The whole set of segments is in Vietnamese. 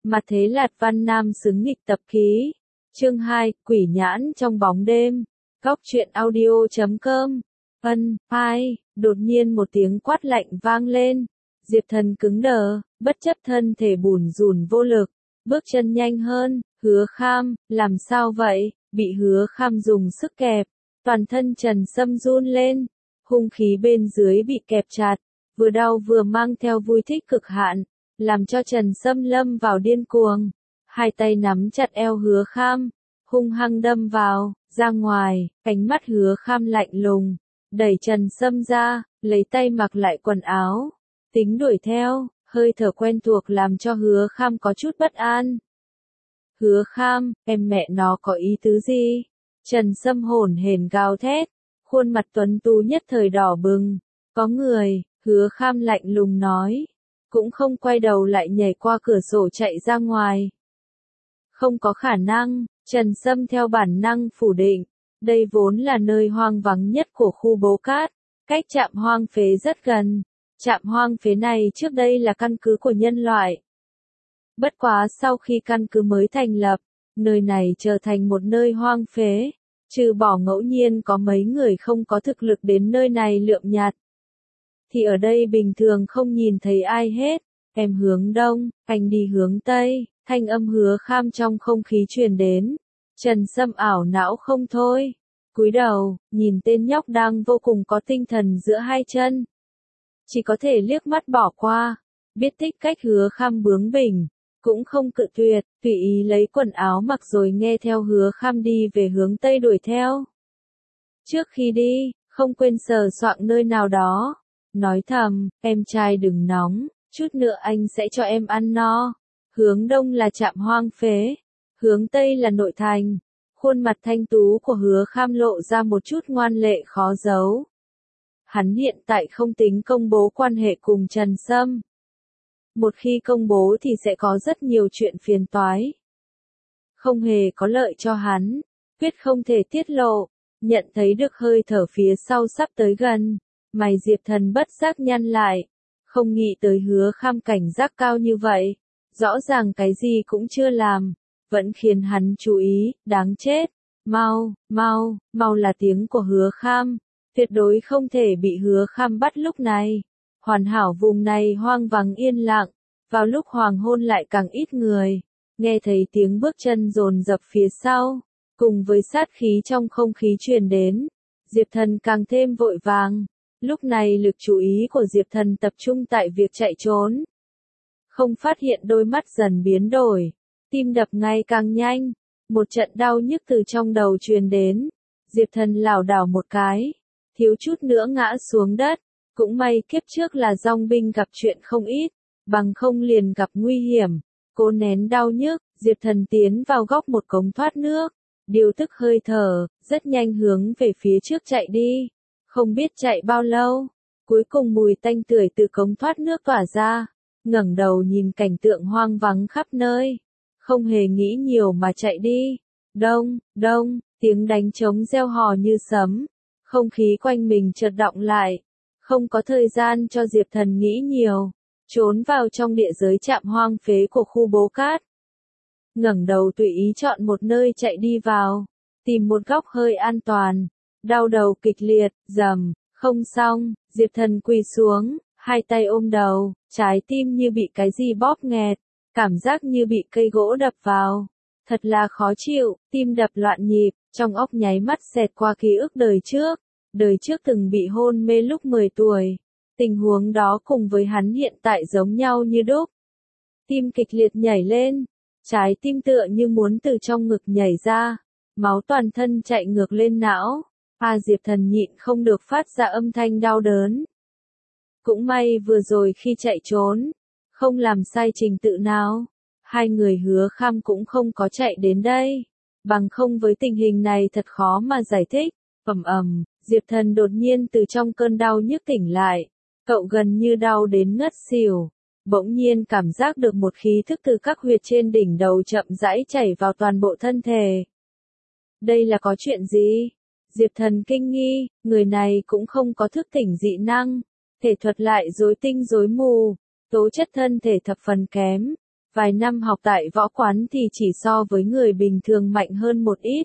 Mặt thế Lạt Văn Nam xứng nghịch tập ký. Chương 2, Quỷ nhãn trong bóng đêm. Góc truyện audio.com. Ai, đột nhiên một tiếng quát lạnh vang lên. Diệp Thần cứng đờ, bất chấp thân thể bủn rủn vô lực, bước chân nhanh hơn. Hứa Kham, làm sao vậy? Bị Hứa Kham dùng sức kẹp, toàn thân Trần Sâm run lên, hung khí bên dưới bị kẹp chặt, vừa đau vừa mang theo vui thích cực hạn, làm cho Trần Sâm lâm vào điên cuồng. Hai tay nắm chặt eo Hứa Kham, hung hăng đâm vào, ra ngoài. Ánh mắt Hứa Kham lạnh lùng, đẩy Trần Sâm ra, lấy tay mặc lại quần áo, tính đuổi theo. Hơi thở quen thuộc làm cho Hứa Kham có chút bất an. Hứa Kham, em mẹ nó có ý tứ gì? Trần Sâm hổn hển gào thét, khuôn mặt tuấn tú nhất thời đỏ bừng. Có người, Hứa Kham lạnh lùng nói, cũng không quay đầu lại nhảy qua cửa sổ chạy ra ngoài. Không có khả năng, Trần Sâm theo bản năng phủ định, đây vốn là nơi hoang vắng nhất của khu Bố Cát, cách trạm hoang phế rất gần. Trạm hoang phế này trước đây là căn cứ của nhân loại. Bất quá sau khi căn cứ mới thành lập, nơi này trở thành một nơi hoang phế, trừ bỏ ngẫu nhiên có mấy người không có thực lực đến nơi này lượm nhặt, thì ở đây bình thường không nhìn thấy ai hết. Em hướng đông, anh đi hướng tây, thanh âm Hứa Kham trong không khí truyền đến. Trần Sâm ảo não không thôi, cúi đầu, nhìn tên nhóc đang vô cùng có tinh thần giữa hai chân. Chỉ có thể liếc mắt bỏ qua, biết tích cách Hứa Kham bướng bỉnh, cũng không cự tuyệt, tùy ý lấy quần áo mặc rồi nghe theo Hứa Kham đi về hướng tây đuổi theo. Trước khi đi, không quên sờ soạng nơi nào đó, nói thầm, em trai đừng nóng, chút nữa anh sẽ cho em ăn no. Hướng đông là trạm hoang phế, hướng tây là nội thành. Khuôn mặt thanh tú của Hứa Kham lộ ra một chút ngoan lệ khó giấu. Hắn hiện tại không tính công bố quan hệ cùng Trần Sâm. Một khi công bố thì sẽ có rất nhiều chuyện phiền toái. Không hề có lợi cho hắn, quyết không thể tiết lộ. Nhận thấy được hơi thở phía sau sắp tới gần, mày Diệp Thần bất giác nhăn lại. Không nghĩ tới Hứa Kham cảnh giác cao như vậy. Rõ ràng cái gì cũng chưa làm, vẫn khiến hắn chú ý, đáng chết. Mau là tiếng của Hứa Kham. Tuyệt đối không thể bị Hứa Kham bắt lúc này. Hoàn hảo vùng này hoang vắng yên lặng, vào lúc hoàng hôn lại càng ít người. Nghe thấy tiếng bước chân dồn dập phía sau, cùng với sát khí trong không khí truyền đến, Diệp Thần càng thêm vội vàng. Lúc này lực chú ý của Diệp Thần tập trung tại việc chạy trốn. Không phát hiện đôi mắt dần biến đổi, tim đập ngày càng nhanh, một trận đau nhức từ trong đầu truyền đến. Diệp Thần lảo đảo một cái, thiếu chút nữa ngã xuống đất. Cũng may kiếp trước là dòng binh gặp chuyện không ít, bằng không liền gặp nguy hiểm. Cố nén đau nhức, Diệp Thần tiến vào góc một cống thoát nước, điều tức hơi thở, rất nhanh hướng về phía trước chạy đi. Không biết chạy bao lâu, cuối cùng mùi tanh tưởi từ cống thoát nước tỏa ra, ngẩng đầu nhìn cảnh tượng hoang vắng khắp nơi, không hề nghĩ nhiều mà chạy đi. Đông, tiếng đánh trống reo hò như sấm, không khí quanh mình chợt động lại. Không có thời gian cho Diệp Thần nghĩ nhiều, trốn vào trong địa giới trạm hoang phế của khu Bố Cát. Ngẩng đầu tùy ý chọn một nơi chạy đi vào, tìm một góc hơi an toàn. Đau đầu kịch liệt, không xong, Diệp Thần quỳ xuống, hai tay ôm đầu, trái tim như bị cái gì bóp nghẹt, cảm giác như bị cây gỗ đập vào. Thật là khó chịu, tim đập loạn nhịp, trong óc nháy mắt xẹt qua ký ức đời trước. Đời trước từng bị hôn mê lúc 10 tuổi. Tình huống đó cùng với hắn hiện tại giống nhau như đúc. Tim kịch liệt nhảy lên, trái tim tựa như muốn từ trong ngực nhảy ra, máu toàn thân chạy ngược lên não. Diệp Thần nhịn không được phát ra âm thanh đau đớn. Cũng may vừa rồi khi chạy trốn, không làm sai trình tự nào. Hai người Hứa Kham cũng không có chạy đến đây. Bằng không với tình hình này thật khó mà giải thích. Diệp Thần đột nhiên từ trong cơn đau nhức tỉnh lại. Cậu gần như đau đến ngất xỉu. Bỗng nhiên cảm giác được một khí thức từ các huyệt trên đỉnh đầu chậm rãi chảy vào toàn bộ thân thể. Đây là có chuyện gì? Diệp Thần kinh nghi, người này cũng không có thức tỉnh dị năng. Thể thuật lại rối tinh rối mù. Tố chất thân thể thập phần kém. Vài năm học tại võ quán thì chỉ so với người bình thường mạnh hơn một ít.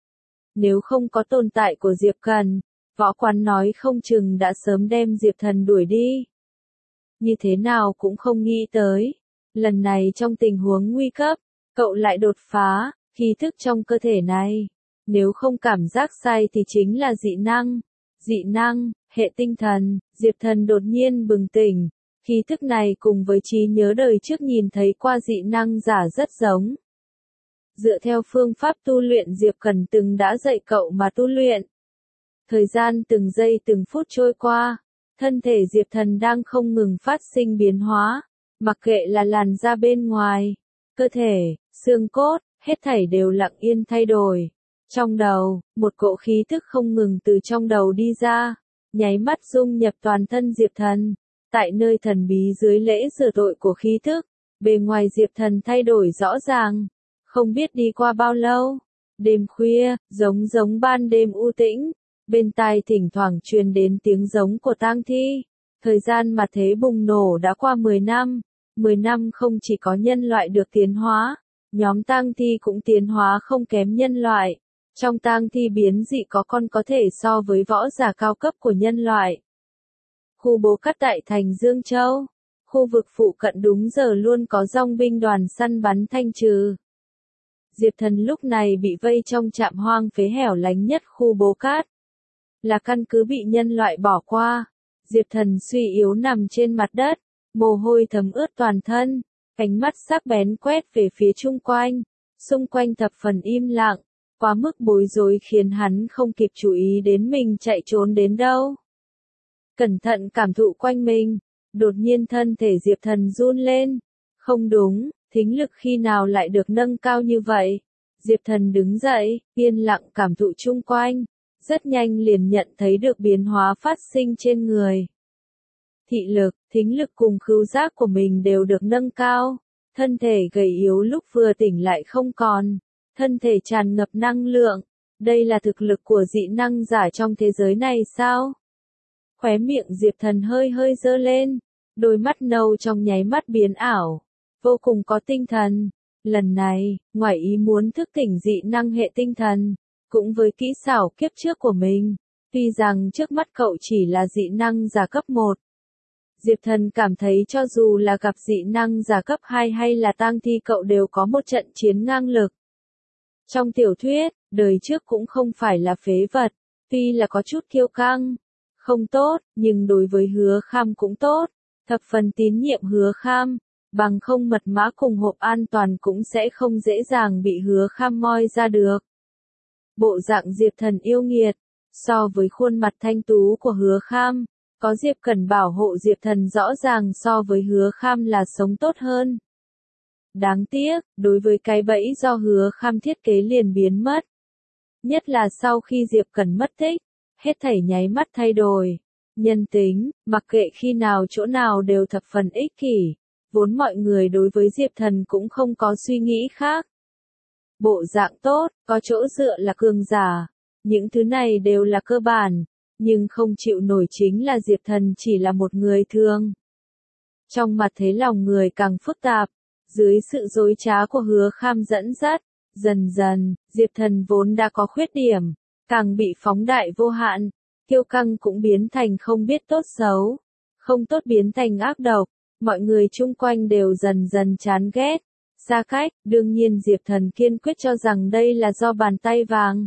Nếu không có tồn tại của Diệp Cần, võ quán nói không chừng đã sớm đem Diệp Thần đuổi đi. Như thế nào cũng không nghĩ tới. Lần này trong tình huống nguy cấp, cậu lại đột phá, khí thức trong cơ thể này. Nếu không cảm giác sai thì chính là dị năng. Dị năng, hệ tinh thần, Diệp Thần đột nhiên bừng tỉnh. Khí thức này cùng với trí nhớ đời trước nhìn thấy qua dị năng giả rất giống. Dựa theo phương pháp tu luyện Diệp Cần từng đã dạy cậu mà tu luyện. Thời gian từng giây từng phút trôi qua, thân thể Diệp Thần đang không ngừng phát sinh biến hóa, mặc kệ là làn da bên ngoài, cơ thể, xương cốt, hết thảy đều lặng yên thay đổi. Trong đầu, một cỗ khí thức không ngừng từ trong đầu đi ra, nháy mắt dung nhập toàn thân Diệp Thần. Tại nơi thần bí dưới lễ rửa tội của khí thức, bề ngoài Diệp Thần thay đổi rõ ràng. Không biết đi qua bao lâu, đêm khuya, giống ban đêm u tĩnh, bên tai thỉnh thoảng truyền đến tiếng giống của tang thi. Thời gian mà thế bùng nổ đã qua 10 năm, 10 năm không chỉ có nhân loại được tiến hóa, nhóm tang thi cũng tiến hóa không kém nhân loại. Trong tang thi biến dị có con có thể so với võ giả cao cấp của nhân loại. Khu bố cát tại thành Dương Châu, khu vực phụ cận đúng giờ luôn có dòng binh đoàn săn bắn thanh trừ. Diệp Thần lúc này bị vây trong trạm hoang phế hẻo lánh nhất khu bố cát. Là căn cứ bị nhân loại bỏ qua. Diệp Thần suy yếu nằm trên mặt đất, mồ hôi thấm ướt toàn thân, ánh mắt sắc bén quét về phía chung quanh. Xung quanh thập phần im lặng, quá mức bối rối khiến hắn không kịp chú ý đến mình chạy trốn đến đâu. Cẩn thận cảm thụ quanh mình, đột nhiên thân thể Diệp Thần run lên. Không đúng, thính lực khi nào lại được nâng cao như vậy? Diệp Thần đứng dậy, yên lặng cảm thụ chung quanh, rất nhanh liền nhận thấy được biến hóa phát sinh trên người. Thị lực, thính lực cùng khứu giác của mình đều được nâng cao, thân thể gầy yếu lúc vừa tỉnh lại không còn, thân thể tràn ngập năng lượng. Đây là thực lực của dị năng giả trong thế giới này sao? Khóe miệng Diệp Thần hơi giơ lên, đôi mắt nâu trong nháy mắt biến ảo, vô cùng có tinh thần. Lần này, ngoài ý muốn thức tỉnh dị năng hệ tinh thần, cũng với kỹ xảo kiếp trước của mình, tuy rằng trước mắt cậu chỉ là dị năng giả cấp 1. Diệp Thần cảm thấy cho dù là gặp dị năng giả cấp 2 hay là tang thi cậu đều có một trận chiến ngang lực. Trong tiểu thuyết, đời trước cũng không phải là phế vật, tuy là có chút kiêu căng, không tốt, nhưng đối với Hứa Kham cũng tốt, thập phần tín nhiệm Hứa Kham, bằng không mật mã cùng hộp an toàn cũng sẽ không dễ dàng bị Hứa Kham moi ra được. Bộ dạng Diệp Thần yêu nghiệt, so với khuôn mặt thanh tú của Hứa Kham, có Diệp Cần bảo hộ Diệp Thần rõ ràng so với Hứa Kham là sống tốt hơn. Đáng tiếc, đối với cái bẫy do Hứa Kham thiết kế liền biến mất. Nhất là sau khi Diệp Cần mất tích, hết thảy nháy mắt thay đổi. Nhân tính, mặc kệ khi nào chỗ nào đều thập phần ích kỷ, vốn mọi người đối với Diệp Thần cũng không có suy nghĩ khác. Bộ dạng tốt, có chỗ dựa là cường giả, những thứ này đều là cơ bản, nhưng không chịu nổi chính là Diệp Thần chỉ là một người thường. Trong mặt thế lòng người càng phức tạp, dưới sự dối trá của Hứa Kham dẫn dắt, dần dần, Diệp Thần vốn đã có khuyết điểm, càng bị phóng đại vô hạn, kiêu căng cũng biến thành không biết tốt xấu, không tốt biến thành ác độc, mọi người chung quanh đều dần dần chán ghét, xa cách. Đương nhiên Diệp Thần kiên quyết cho rằng đây là do bàn tay vàng.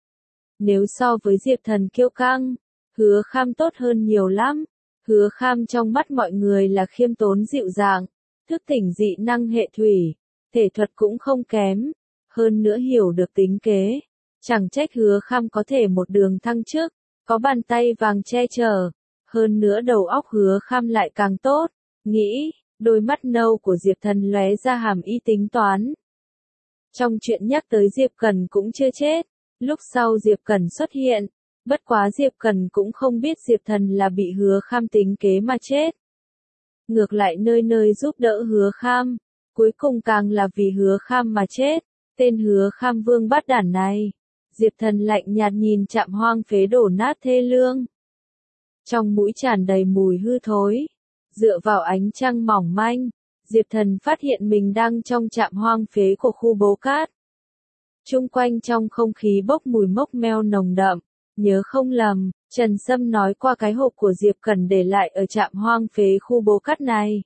Nếu so với Diệp Thần kiêu căng, Hứa Kham tốt hơn nhiều lắm. Hứa Kham trong mắt mọi người là khiêm tốn dịu dàng, thức tỉnh dị năng hệ thủy, thể thuật cũng không kém, hơn nữa hiểu được tính kế. Chẳng trách Hứa Kham có thể một đường thăng chức, có bàn tay vàng che chở, hơn nữa đầu óc Hứa Kham lại càng tốt. Nghĩ, đôi mắt nâu của Diệp Thần lóe ra hàm ý tính toán. Trong chuyện nhắc tới Diệp Cần cũng chưa chết, lúc sau Diệp Cần xuất hiện, bất quá Diệp Cần cũng không biết Diệp Thần là bị Hứa Kham tính kế mà chết. Ngược lại nơi nơi giúp đỡ Hứa Kham, cuối cùng càng là vì Hứa Kham mà chết, tên Hứa Kham vương bát đản này. Diệp Thần lạnh nhạt nhìn trạm hoang phế đổ nát thê lương. Trong mũi tràn đầy mùi hư thối, dựa vào ánh trăng mỏng manh, Diệp Thần phát hiện mình đang trong trạm hoang phế của khu Bố Cát. Chung quanh trong không khí bốc mùi mốc meo nồng đậm, nhớ không lầm, Trần Sâm nói qua cái hộp của Diệp Cẩn để lại ở trạm hoang phế khu Bố Cát này.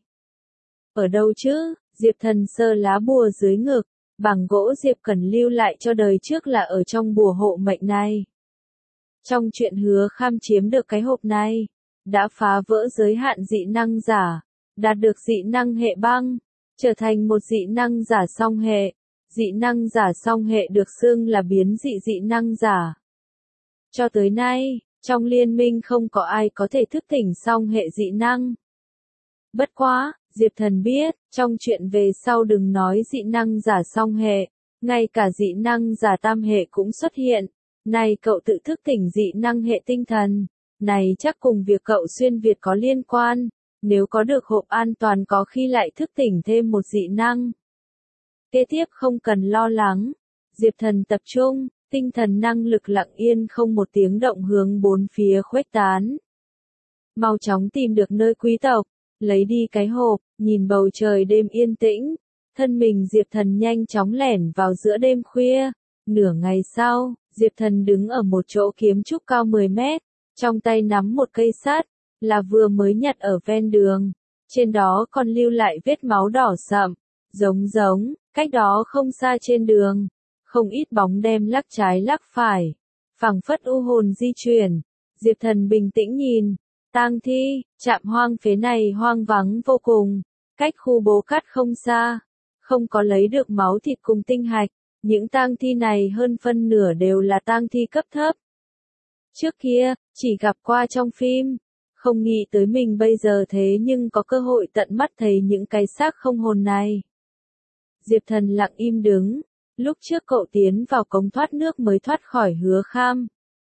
Ở đâu chứ? Diệp Thần sơ lá bùa dưới ngực, bằng gỗ Diệp Cẩn lưu lại cho đời trước là ở trong bùa hộ mệnh này. Trong chuyện Hứa Kham chiếm được cái hộp này, đã phá vỡ giới hạn dị năng giả, đạt được dị năng hệ băng, trở thành một dị năng giả song hệ. Dị năng giả song hệ được xưng là biến dị dị năng giả. Cho tới nay, trong liên minh không có ai có thể thức tỉnh song hệ dị năng. Bất quá, Diệp Thần biết, trong chuyện về sau đừng nói dị năng giả song hệ, ngay cả dị năng giả tam hệ cũng xuất hiện. Này cậu tự thức tỉnh dị năng hệ tinh thần, này chắc cùng việc cậu xuyên Việt có liên quan, nếu có được hộp an toàn có khi lại thức tỉnh thêm một dị năng. Kế tiếp không cần lo lắng, Diệp Thần tập trung, tinh thần năng lực lặng yên không một tiếng động hướng bốn phía khuếch tán. Mau chóng tìm được nơi quý tộc, lấy đi cái hộp, nhìn bầu trời đêm yên tĩnh, thân mình Diệp Thần nhanh chóng lẻn vào giữa đêm khuya. Nửa ngày sau, Diệp Thần đứng ở một chỗ kiếm trúc cao 10 mét, trong tay nắm một cây sắt, là vừa mới nhặt ở ven đường, trên đó còn lưu lại vết máu đỏ sậm, giống, cách đó không xa trên đường, không ít bóng đêm lắc trái lắc phải, phảng phất u hồn di chuyển. Diệp Thần bình tĩnh nhìn, tang thi, trạm hoang phế này hoang vắng vô cùng, cách khu Bố Cát không xa, không có lấy được máu thịt cùng tinh hạch, những tang thi này hơn phân nửa đều là tang thi cấp thấp. Trước kia, chỉ gặp qua trong phim, không nghĩ tới mình bây giờ thế nhưng có cơ hội tận mắt thấy những cái xác không hồn này. Diệp Thần lặng im đứng, lúc trước cậu tiến vào cống thoát nước mới thoát khỏi Hứa Kham.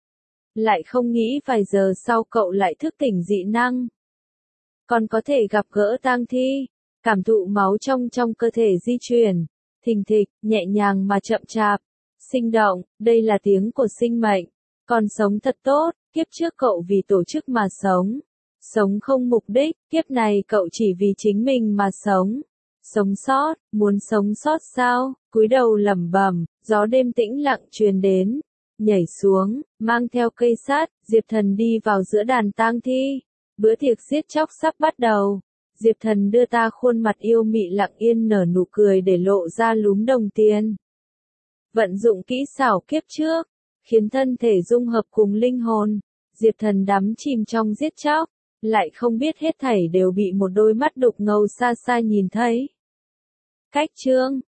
Lại không nghĩ vài giờ sau cậu lại thức tỉnh dị năng. Còn có thể gặp gỡ tang thi, cảm thụ máu trong cơ thể di chuyển, thình thịch, nhẹ nhàng mà chậm chạp, sinh động, đây là tiếng của sinh mệnh. Còn sống thật tốt, kiếp trước cậu vì tổ chức mà sống. Sống không mục đích, kiếp này cậu chỉ vì chính mình mà sống. Sống sót, muốn sống sót sao? Cúi đầu lẩm bẩm, gió đêm tĩnh lặng truyền đến. Nhảy xuống, mang theo cây sắt, Diệp Thần đi vào giữa đàn tang thi. Bữa tiệc giết chóc sắp bắt đầu. Diệp Thần đưa ta khuôn mặt yêu mị lặng yên nở nụ cười để lộ ra lúm đồng tiền. Vận dụng kỹ xảo kiếp trước, khiến thân thể dung hợp cùng linh hồn. Diệp Thần đắm chìm trong giết chóc, lại không biết hết thảy đều bị một đôi mắt đục ngầu xa xa nhìn thấy. Cách chương